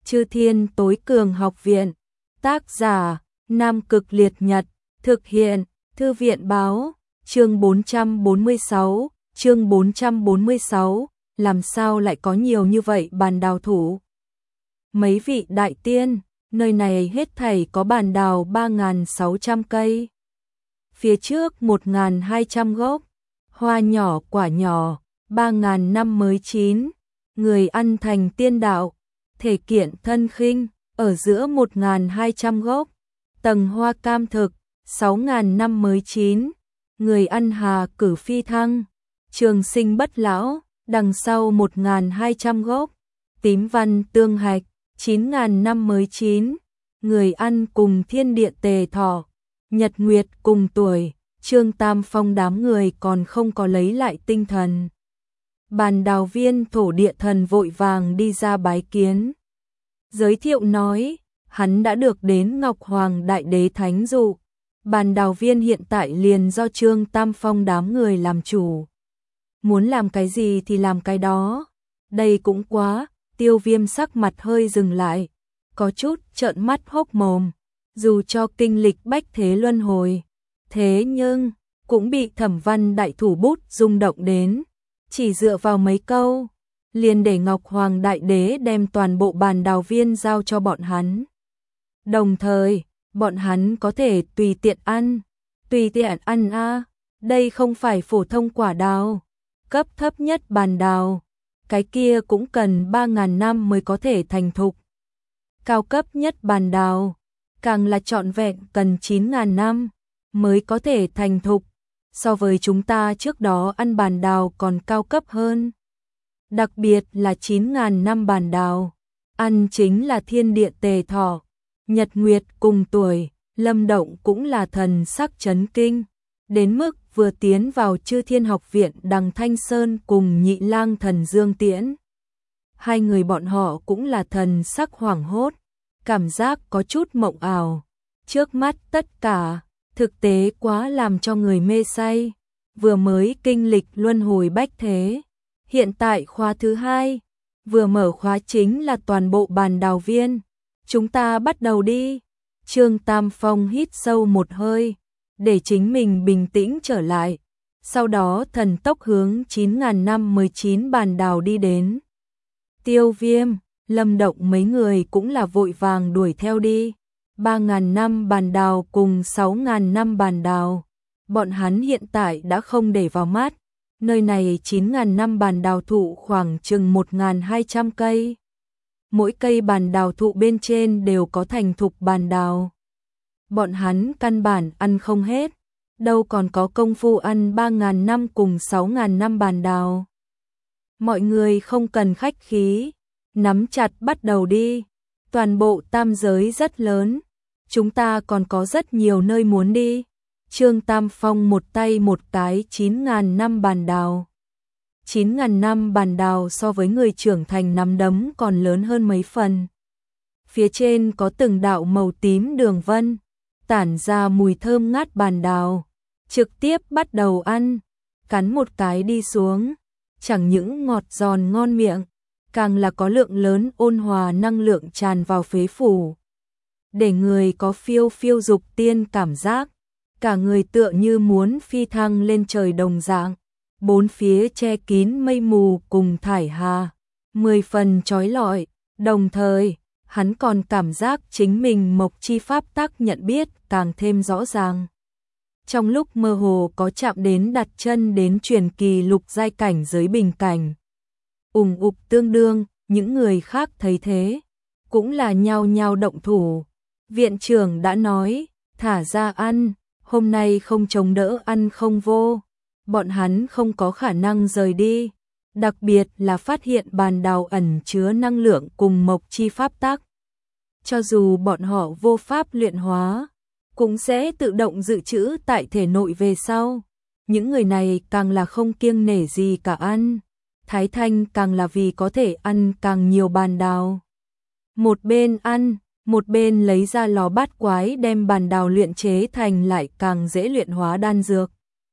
Chư Thiên Tối Cường Học Viện. Tác giả: Nam Cực Liệt Nhật. Thực hiện: Thư viện báo. Chương 446. Chương 446. Làm sao lại có nhiều như vậy bàn đào thủ? Mấy vị đại tiên, nơi này hết thảy có bàn đào 3.600 cây. Phía trước 1.200 gốc, hoa nhỏ quả nhỏ, 3.000 năm mới chín, người ăn thành tiên đạo, thể kiện thân khinh, ở giữa 1.200 gốc, tầng hoa cam thực, 6.000 năm mới chín, người ăn hà cử phi thăng, trường sinh bất lão, đằng sau 1.200 gốc, tím văn tương hạch, 9.000 năm mới chín, người ăn cùng thiên địa tề thọ, nhật nguyệt cùng tuổi. Trương Tam Phong đám người còn không có lấy lại tinh thần. Bàn đào viên thổ địa thần vội vàng đi ra bái kiến. Giới thiệu nói, hắn đã được đến Ngọc Hoàng Đại Đế Thánh dụ. Bàn đào viên hiện tại liền do Trương Tam Phong đám người làm chủ. Muốn làm cái gì thì làm cái đó. Đây cũng quá, Tiêu Viêm sắc mặt hơi dừng lại. Có chút trợn mắt hốc mồm. Dù cho kinh lịch bách thế luân hồi. Thế nhưng, cũng bị Thẩm Văn đại thủ bút rung động đến. Chỉ dựa vào mấy câu, liền để Ngọc Hoàng Đại Đế đem toàn bộ bàn đào viên giao cho bọn hắn. Đồng thời, bọn hắn có thể tùy tiện ăn. Tùy tiện ăn a, đây không phải phổ thông quả đào. Cấp thấp nhất bàn đào, cái kia cũng cần 3.000 năm mới có thể thành thục. Cao cấp nhất bàn đào, càng là trọn vẹn cần 9.000 năm mới có thể thành thục, so với chúng ta trước đó ăn bàn đào còn cao cấp hơn. Đặc biệt là 9.000 năm bàn đào, ăn chính là thiên địa tề thọ, nhật nguyệt cùng tuổi, Lâm Động cũng là thần sắc chấn kinh, đến mức vừa tiến vào Chư Thiên Học Viện Đằng Thanh Sơn cùng Nhị Lang Thần Dương Tiễn. Hai người bọn họ cũng là thần sắc hoảng hốt, cảm giác có chút mộng ảo, trước mắt tất cả thực tế quá làm cho người mê say, vừa mới kinh lịch luân hồi bách thế, hiện tại khóa thứ 2, vừa mở khóa chính là toàn bộ bàn đào viên, chúng ta bắt đầu đi. Trương Tam Phong hít sâu một hơi, để chính mình bình tĩnh trở lại, sau đó thần tốc hướng 9.000 năm 19 bàn đào đi đến. Tiêu Viêm, Lâm Động mấy người cũng là vội vàng đuổi theo đi. 3.000 năm bàn đào cùng 6.000 năm bàn đào, bọn hắn hiện tại đã không để vào mắt. Nơi này 9.000 năm bàn đào thụ khoảng chừng 1.200 cây. Mỗi cây bàn đào thụ bên trên đều có thành thục bàn đào. Bọn hắn căn bản ăn không hết, đâu còn có công phu ăn 3.000 năm cùng 6.000 năm bàn đào. Mọi người không cần khách khí, nắm chặt bắt đầu đi. Toàn bộ tam giới rất lớn, chúng ta còn có rất nhiều nơi muốn đi. Trương Tam Phong một tay một cái 9.000 năm bàn đào. 9.000 năm bàn đào so với người trưởng thành nắm đấm còn lớn hơn mấy phần. Phía trên có từng đạo màu tím đường vân, tản ra mùi thơm ngát bàn đào. Trực tiếp bắt đầu ăn, cắn một cái đi xuống, chẳng những ngọt giòn ngon miệng, càng là có lượng lớn ôn hòa năng lượng tràn vào phế phủ, để người có phiêu phiêu dục tiên cảm giác, cả người tựa như muốn phi thăng lên trời đồng dạng, bốn phía che kín mây mù cùng thải hà, 10 phần chói lọi, đồng thời, hắn còn cảm giác chính mình mộc chi pháp tắc nhận biết càng thêm rõ ràng. Trong lúc mơ hồ có chạm đến đặt chân đến truyền kỳ lục giai cảnh giới bình cảnh. Ùng ục tương đương, những người khác thấy thế, cũng là nhao nhao động thủ. Viện trưởng đã nói, thả ra ăn, hôm nay không chống đỡ ăn không vô. Bọn hắn không có khả năng rời đi, đặc biệt là phát hiện bàn đào ẩn chứa năng lượng cùng mộc chi pháp tắc. Cho dù bọn họ vô pháp luyện hóa, cũng sẽ tự động dự trữ tại thể nội về sau. Những người này càng là không kiêng nể gì cả ăn. Thái Thanh càng là vì có thể ăn càng nhiều bàn đào. Một bên ăn, một bên lấy ra lò bát quái đem bàn đào luyện chế thành lại càng dễ luyện hóa đan dược.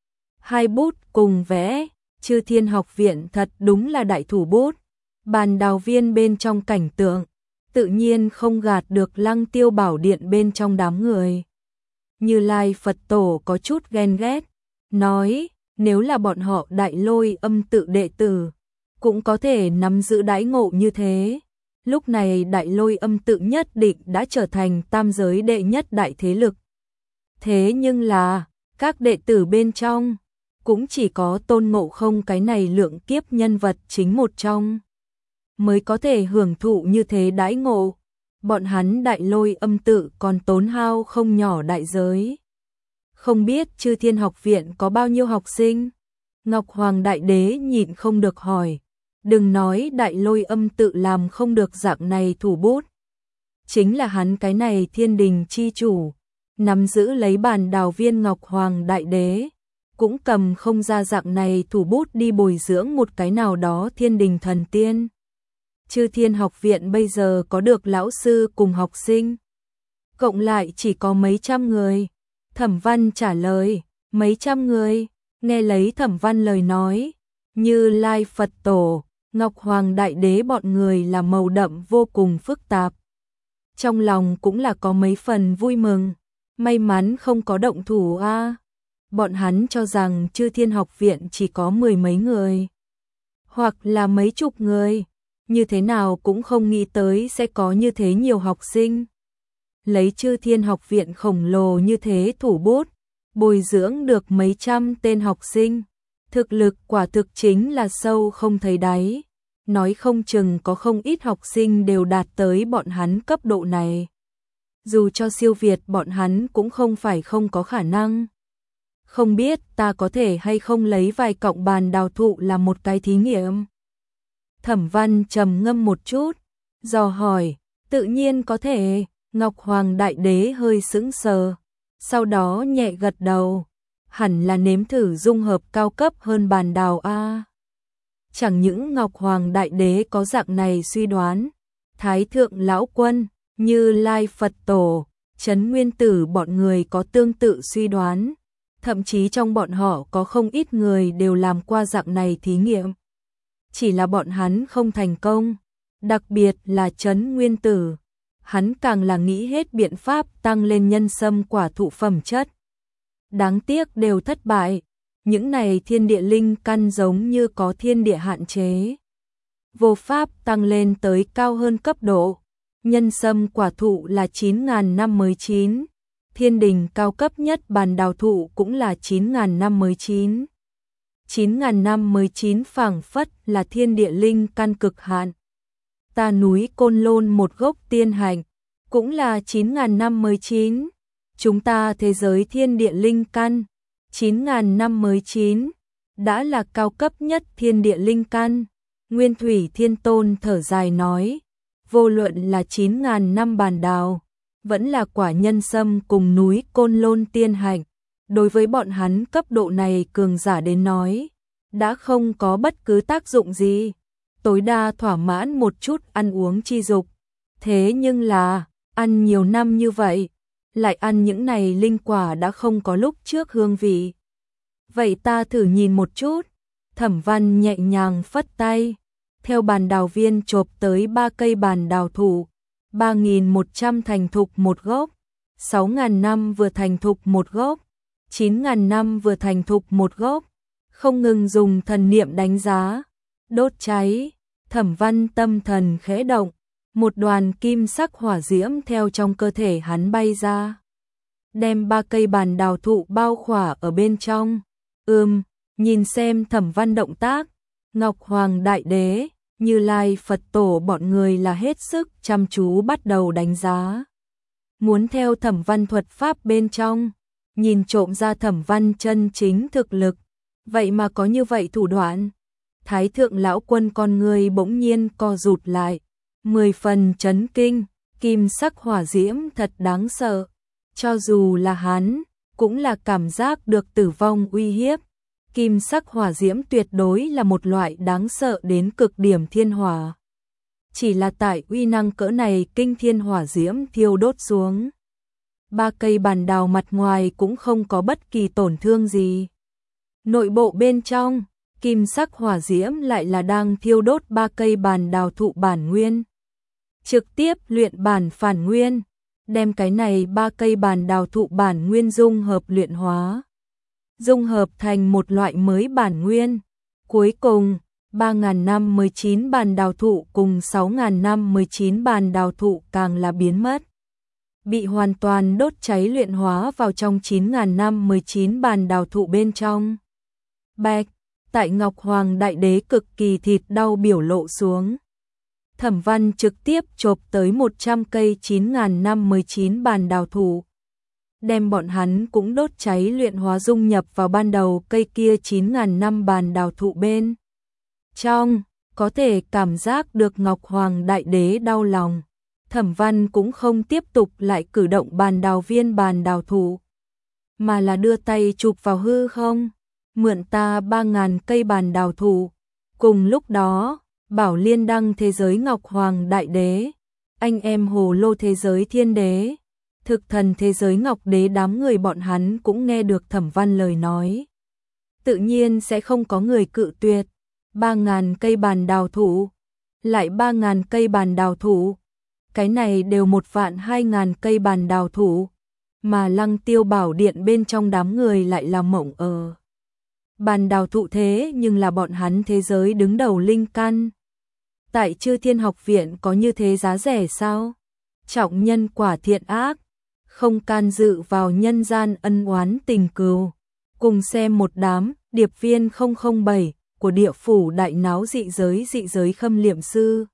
Hai bút cùng vẽ, Chư Thiên Học Viện thật đúng là đại thủ bút. Bàn đào viên bên trong cảnh tượng, tự nhiên không gạt được Lăng Tiêu Bảo Điện bên trong đám người. Như Lai Phật Tổ có chút ghen ghét, nói, nếu là bọn họ Đại Lôi Âm tự đệ tử, cũng có thể nắm giữ đãi ngộ như thế. Lúc này Đại Lôi Âm tự nhất định đã trở thành tam giới đệ nhất đại thế lực. Thế nhưng là, các đệ tử bên trong, cũng chỉ có Tôn Ngộ Không cái này lượng kiếp nhân vật chính một trong, mới có thể hưởng thụ như thế đãi ngộ. Bọn hắn Đại Lôi Âm tự còn tốn hao không nhỏ đại giới. Không biết Chư Thiên Học Viện có bao nhiêu học sinh? Ngọc Hoàng Đại Đế nhịn không được hỏi. Đừng nói Đại Lôi Âm tự làm không được dạng này thủ bút. Chính là hắn cái này thiên đình chi chủ, nắm giữ lấy bàn đào viên Ngọc Hoàng Đại Đế, cũng cầm không ra dạng này thủ bút đi bồi dưỡng một cái nào đó thiên đình thần tiên. Chư Thiên Học Viện bây giờ có được lão sư cùng học sinh, cộng lại chỉ có mấy trăm người. Thẩm Văn trả lời, mấy trăm người. Nghe lấy Thẩm Văn lời nói, Như Lai Phật Tổ, Ngọc Hoàng Đại Đế bọn người là màu đậm vô cùng phức tạp. Trong lòng cũng là có mấy phần vui mừng, may mắn không có động thủ a. Bọn hắn cho rằng Chư Thiên Học Viện chỉ có mười mấy người, hoặc là mấy chục người, như thế nào cũng không nghĩ tới sẽ có như thế nhiều học sinh. Lấy Chư Thiên Học Viện khổng lồ như thế thủ bút, bồi dưỡng được mấy trăm tên học sinh, thực lực quả thực chính là sâu không thấy đáy. Nói không chừng có không ít học sinh đều đạt tới bọn hắn cấp độ này. Dù cho siêu việt bọn hắn cũng không phải không có khả năng. Không biết ta có thể hay không lấy vài cọng bàn đào thụ làm một cái thí nghiệm. Thẩm Văn trầm ngâm một chút, dò hỏi, tự nhiên có thể. Ngọc Hoàng Đại Đế hơi sững sờ, sau đó nhẹ gật đầu, hẳn là nếm thử dung hợp cao cấp hơn bàn đào a. Chẳng những Ngọc Hoàng Đại Đế có dạng này suy đoán, Thái Thượng Lão Quân, Như Lai Phật Tổ, Trấn Nguyên Tử bọn người có tương tự suy đoán, thậm chí trong bọn họ có không ít người đều làm qua dạng này thí nghiệm. Chỉ là bọn hắn không thành công, đặc biệt là Trấn Nguyên Tử. Hắn càng là nghĩ hết biện pháp tăng lên nhân sâm quả thụ phẩm chất. Đáng tiếc đều thất bại, những này thiên địa linh căn giống như có thiên địa hạn chế. Vô pháp tăng lên tới cao hơn cấp độ. Nhân sâm quả thụ là 9.000 năm mới chín, thiên đình cao cấp nhất bàn đào thụ cũng là 9.000 năm mới chín. 9.000 năm mới chín phảng phất là thiên địa linh căn cực hạn. Ta núi Côn Lôn một gốc tiên hạnh, cũng là 9.000 năm mới chín. Chúng ta thế giới thiên địa linh căn, 9.000 năm mới chín, đã là cao cấp nhất thiên địa linh căn. Nguyên Thủy Thiên Tôn thở dài nói, vô luận là 9.000 năm bàn đào, vẫn là quả nhân sâm cùng núi Côn Lôn tiên hạnh, đối với bọn hắn cấp độ này cường giả đến nói, đã không có bất cứ tác dụng gì. Tối đa thỏa mãn một chút ăn uống chi dục. Thế nhưng là, ăn nhiều năm như vậy, lại ăn những này linh quả đã không có lúc trước hương vị. Vậy ta thử nhìn một chút. Thẩm Văn nhẹ nhàng phất tay, theo bàn đào viên chộp tới 3 cây bàn đào thụ, 3.100 thành thục một gốc, 6.000 năm vừa thành thục một gốc, 9.000 năm vừa thành thục một gốc, không ngừng dùng thần niệm đánh giá, đốt cháy. Thẩm Văn tâm thần khẽ động, một đoàn kim sắc hỏa diễm theo trong cơ thể hắn bay ra, đem 3 cây bàn đào thụ bao khỏa ở bên trong. Nhìn xem Thẩm Văn động tác, Ngọc Hoàng Đại Đế, Như Lai Phật Tổ bọn người là hết sức chăm chú bắt đầu đánh giá. Muốn theo Thẩm Văn thuật pháp bên trong, nhìn trộm ra Thẩm Văn chân chính thực lực, vậy mà có như vậy thủ đoạn. Thái Thượng Lão Quân con người bỗng nhiên co rụt lại, 10 phần chấn kinh, kim sắc hỏa diễm thật đáng sợ. Cho dù là hắn, cũng là cảm giác được tử vong uy hiếp. Kim sắc hỏa diễm tuyệt đối là một loại đáng sợ đến cực điểm thiên hỏa. Chỉ là tại uy năng cỡ này kinh thiên hỏa diễm thiêu đốt xuống, 3 cây bàn đào mặt ngoài cũng không có bất kỳ tổn thương gì. Nội bộ bên trong, kim sắc hỏa diễm lại là đang thiêu đốt 3 cây bàn đào thụ bản nguyên. trực tiếp luyện bản phản nguyên, đem cái này 3 cây bản đào thụ bản nguyên dung hợp luyện hóa, dung hợp thành một loại mới bản nguyên. Cuối cùng, 3.000 năm 19 bản đào thụ cùng 6.000 năm 19 bản đào thụ càng là biến mất, bị hoàn toàn đốt cháy luyện hóa vào trong 9.000 năm 19 bản đào thụ bên trong. Bạch, tại Ngọc Hoàng Đại Đế cực kỳ thịt đau biểu lộ xuống. Thẩm Văn trực tiếp chộp tới 100 cây 9.000 năm 19 bản đào thụ, đem bọn hắn cũng đốt cháy luyện hóa dung nhập vào ban đầu cây kia 9.000 năm bản đào thụ bên trong, có thể cảm giác được Ngọc Hoàng Đại Đế đau lòng. Thẩm Văn cũng không tiếp tục lại cử động bản đào viên bản đào thụ, mà là đưa tay chụp vào hư không, mượn ta 3.000 cây bản đào thụ. Cùng lúc đó, Bảo Liên Đăng thế giới Ngọc Hoàng Đại Đế, anh em Hồ Lô thế giới Thiên Đế, Thực Thần thế giới Ngọc Đế đám người bọn hắn cũng nghe được Thẩm Văn lời nói. Tự nhiên sẽ không có người cự tuyệt. 3.000 cây bản đào thụ, lại 3.000 cây bản đào thụ, cái này đều 1.200.000 cây bản đào thụ, mà Lăng Tiêu Bảo Điện bên trong đám người lại là mộng bản đào thụ thế nhưng là bọn hắn thế giới đứng đầu linh căn. Tại Chư Thiên Học Viện có như thế giá rẻ sao? Trọng nhân quả thiện ác, không can dự vào nhân gian ân oán tình cừu. Cùng xem một đám điệp viên 007 của địa phủ đại náo dị giới Khâm Liệm Sư.